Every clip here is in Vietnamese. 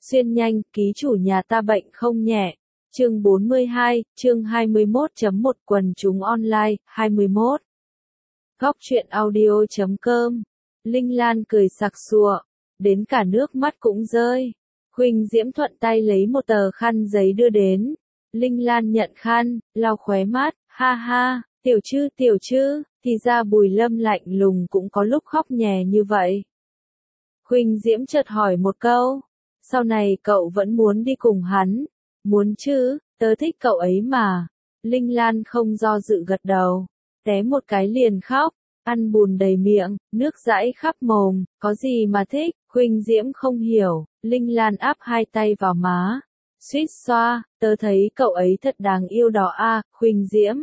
Xuyên nhanh, ký chủ nhà ta bệnh không nhẹ. Chương 42, chương 21.1 quần chúng online, 21. Góc truyện audio.com. Linh Lan cười sặc sụa, đến cả nước mắt cũng rơi. Huỳnh Diễm thuận tay lấy một tờ khăn giấy đưa đến. Linh Lan nhận khăn, lau khóe mắt, ha ha, tiểu chư, thì ra Bùi Lâm lạnh lùng cũng có lúc khóc nhè như vậy. Huỳnh Diễm chợt hỏi một câu, sau này cậu vẫn muốn đi cùng hắn? Muốn chứ, tớ thích cậu ấy mà. Linh Lan không do dự gật đầu, té một cái liền khóc, ăn bùn đầy miệng, nước dãi khắp mồm, có gì mà thích? Huỳnh Diễm không hiểu, Linh Lan áp hai tay vào má, suýt xoa, tớ thấy cậu ấy thật đáng yêu đó a. Huỳnh Diễm.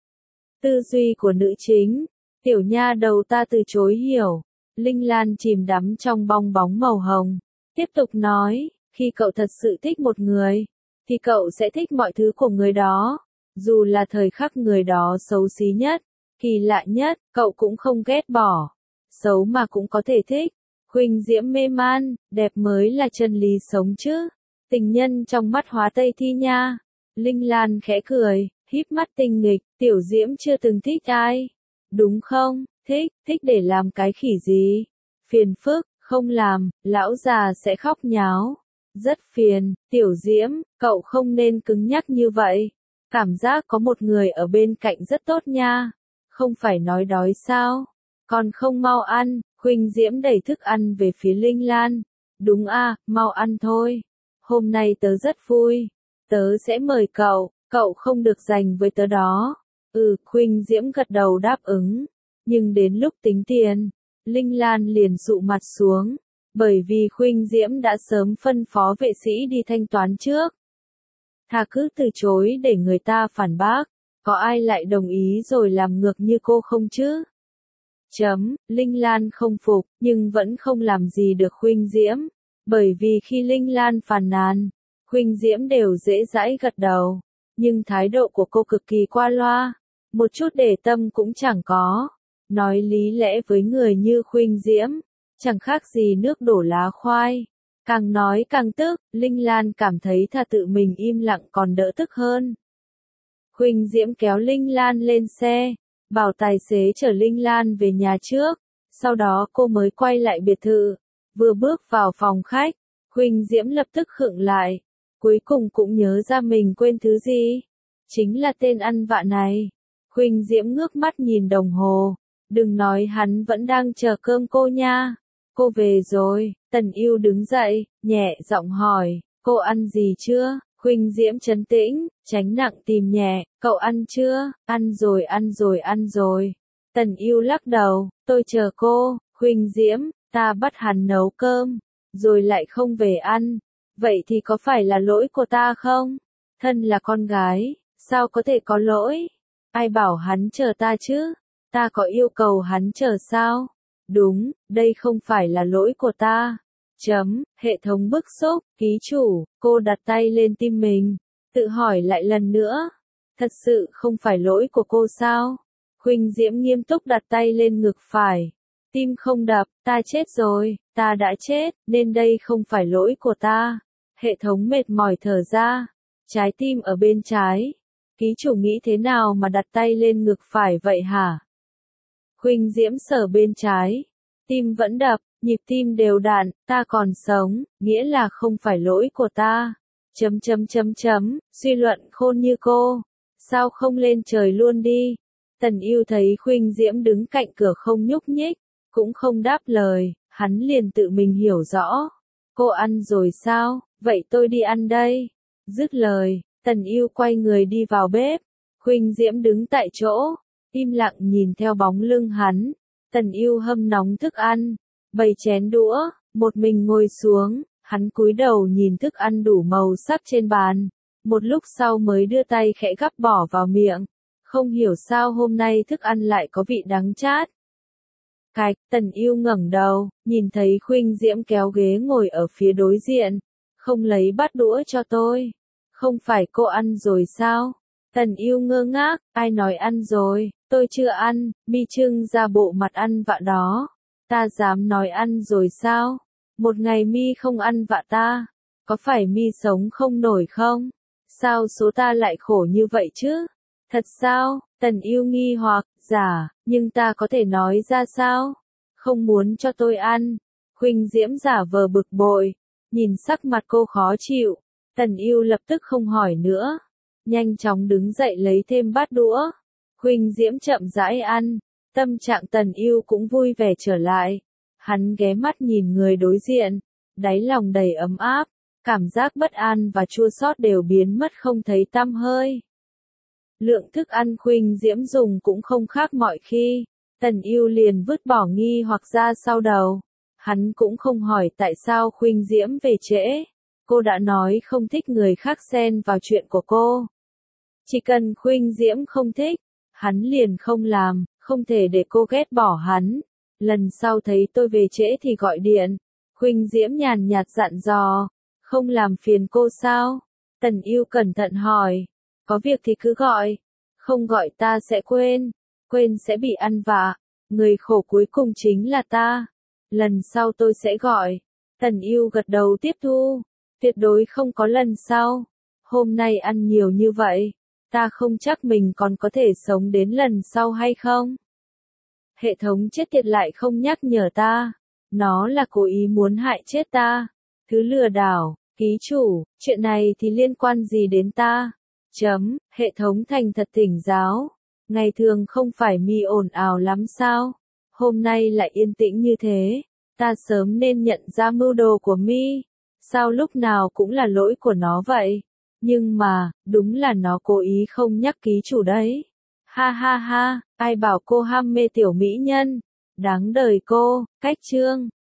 Tư duy của nữ chính, tiểu nha đầu ta từ chối hiểu. Linh Lan chìm đắm trong bong bóng màu hồng, tiếp tục nói, khi cậu thật sự thích một người, thì cậu sẽ thích mọi thứ của người đó, dù là thời khắc người đó xấu xí nhất, kỳ lạ nhất, cậu cũng không ghét bỏ, xấu mà cũng có thể thích. Huỳnh Diễm mê man, đẹp mới là chân lý sống chứ, tình nhân trong mắt hóa tây thi nha. Linh Lan khẽ cười, híp mắt tinh nghịch, tiểu Diễm chưa từng thích ai, đúng không? Thích để làm cái khỉ gì? Phiền phức, không làm, lão già sẽ khóc nháo. Rất phiền, tiểu Diễm, cậu không nên cứng nhắc như vậy. Cảm giác có một người ở bên cạnh rất tốt nha. Không phải nói đói sao? Còn không mau ăn. Huỳnh Diễm đẩy thức ăn về phía Linh Lan. Đúng a, mau ăn thôi. Hôm nay tớ rất vui. Tớ sẽ mời cậu không được giành với tớ đó. Huỳnh Diễm gật đầu đáp ứng. Nhưng đến lúc tính tiền, Linh Lan liền sụ mặt xuống, bởi vì Huỳnh Diễm đã sớm phân phó vệ sĩ đi thanh toán trước. Thà cứ từ chối để người ta phản bác, có ai lại đồng ý rồi làm ngược như cô không chứ? Linh Lan không phục, nhưng vẫn không làm gì được Huỳnh Diễm, bởi vì khi Linh Lan phàn nàn, Huỳnh Diễm đều dễ dãi gật đầu, nhưng thái độ của cô cực kỳ qua loa, một chút để tâm cũng chẳng có. Nói lý lẽ với người như Huỳnh Diễm, chẳng khác gì nước đổ lá khoai. Càng nói càng tức, Linh Lan cảm thấy thà tự mình im lặng còn đỡ tức hơn. Huỳnh Diễm kéo Linh Lan lên xe, bảo tài xế chở Linh Lan về nhà trước, sau đó cô mới quay lại biệt thự. Vừa bước vào phòng khách, Huỳnh Diễm lập tức khựng lại, cuối cùng cũng nhớ ra mình quên thứ gì. Chính là tên ăn vạ này. Huỳnh Diễm ngước mắt nhìn đồng hồ. Đừng nói hắn vẫn đang chờ cơm cô nha. Cô về rồi. Tần Yêu đứng dậy, nhẹ giọng hỏi, cô ăn gì chưa? Huỳnh Diễm trấn tĩnh, tránh nặng tìm nhẹ, cậu ăn chưa? Ăn rồi. Tần Yêu lắc đầu, tôi chờ cô. Huỳnh Diễm, ta bắt hắn nấu cơm, rồi lại không về ăn. Vậy thì có phải là lỗi của ta không? Thân là con gái, sao có thể có lỗi? Ai bảo hắn chờ ta chứ? Ta có yêu cầu hắn chờ sao? Đúng, đây không phải là lỗi của ta. Hệ thống bức xúc, ký chủ, cô đặt tay lên tim mình, tự hỏi lại lần nữa. Thật sự không phải lỗi của cô sao? Huỳnh Diễm nghiêm túc đặt tay lên ngực phải. Tim không đập, ta chết rồi, ta đã chết, nên đây không phải lỗi của ta. Hệ thống mệt mỏi thở ra. Trái tim ở bên trái. Ký chủ nghĩ thế nào mà đặt tay lên ngực phải vậy hả? Huỳnh Diễm sờ bên trái. Tim vẫn đập, nhịp tim đều đặn, ta còn sống, nghĩa là không phải lỗi của ta. Suy luận khôn như cô. Sao không lên trời luôn đi? Tần Yêu thấy Huỳnh Diễm đứng cạnh cửa không nhúc nhích, cũng không đáp lời, hắn liền tự mình hiểu rõ. Cô ăn rồi sao? Vậy tôi đi ăn đây. Dứt lời, Tần Yêu quay người đi vào bếp. Huỳnh Diễm đứng tại chỗ, im lặng nhìn theo bóng lưng hắn. Tần Yêu hâm nóng thức ăn, bày chén đũa, một mình ngồi xuống, hắn cúi đầu nhìn thức ăn đủ màu sắc trên bàn, một lúc sau mới đưa tay khẽ gắp bỏ vào miệng. Không hiểu sao hôm nay thức ăn lại có vị đắng chát. Tần Yêu ngẩng đầu, nhìn thấy Huỳnh Diễm kéo ghế ngồi ở phía đối diện, không lấy bát đũa cho tôi. Không phải cô ăn rồi sao? Tần Yêu ngơ ngác, ai nói ăn rồi, tôi chưa ăn, mi trưng ra bộ mặt ăn vạ đó. Ta dám nói ăn rồi sao? Một ngày mi không ăn vạ ta, Có phải mi sống không nổi không? Sao số ta lại khổ như vậy chứ? Thật sao? Tần Yêu nghi hoặc, giả, nhưng ta có thể nói ra sao? Không muốn cho tôi ăn. Khuynh Diễm giả vờ bực bội, nhìn sắc mặt cô khó chịu. Tần Yêu lập tức không hỏi nữa, nhanh chóng đứng dậy lấy thêm bát đũa. Khuynh Diễm chậm rãi ăn, tâm trạng Tần Yêu cũng vui vẻ trở lại. Hắn ghé mắt nhìn người đối diện, đáy lòng đầy ấm áp, cảm giác bất an và chua xót đều biến mất không thấy tăm hơi. Lượng thức ăn Khuynh Diễm dùng cũng không khác mọi khi, Tần Yêu liền vứt bỏ nghi hoặc ra sau đầu. Hắn cũng không hỏi tại sao Khuynh Diễm về trễ. Cô đã nói không thích người khác xen vào chuyện của cô. Chỉ cần Khuynh Diễm không thích, hắn liền không làm, không thể để cô ghét bỏ hắn. Lần sau thấy tôi về trễ thì gọi điện. Khuynh Diễm nhàn nhạt dặn dò, không làm phiền cô sao? Tần Yêu cẩn thận hỏi, có việc thì cứ gọi, không gọi ta sẽ quên, quên sẽ bị ăn vạ, người khổ cuối cùng chính là ta. Lần sau tôi sẽ gọi. Tần Yêu gật đầu tiếp thu, tuyệt đối không có lần sau. Hôm nay ăn nhiều như vậy, ta không chắc mình còn có thể sống đến lần sau hay không. Hệ thống chết tiệt lại không nhắc nhở ta, nó là cố ý muốn hại chết ta. Thứ lừa đảo, ký chủ, chuyện này thì liên quan gì đến ta? Hệ thống thành thật thỉnh giáo. Ngày thường không phải mi ồn ào lắm sao? Hôm nay lại yên tĩnh như thế. Ta sớm nên nhận ra mưu đồ của mi. Sao lúc nào cũng là lỗi của nó vậy? Nhưng mà, đúng là nó cố ý không nhắc ký chủ đấy. Ha ha ha, ai bảo cô ham mê tiểu mỹ nhân? Đáng đời cô. Cách chương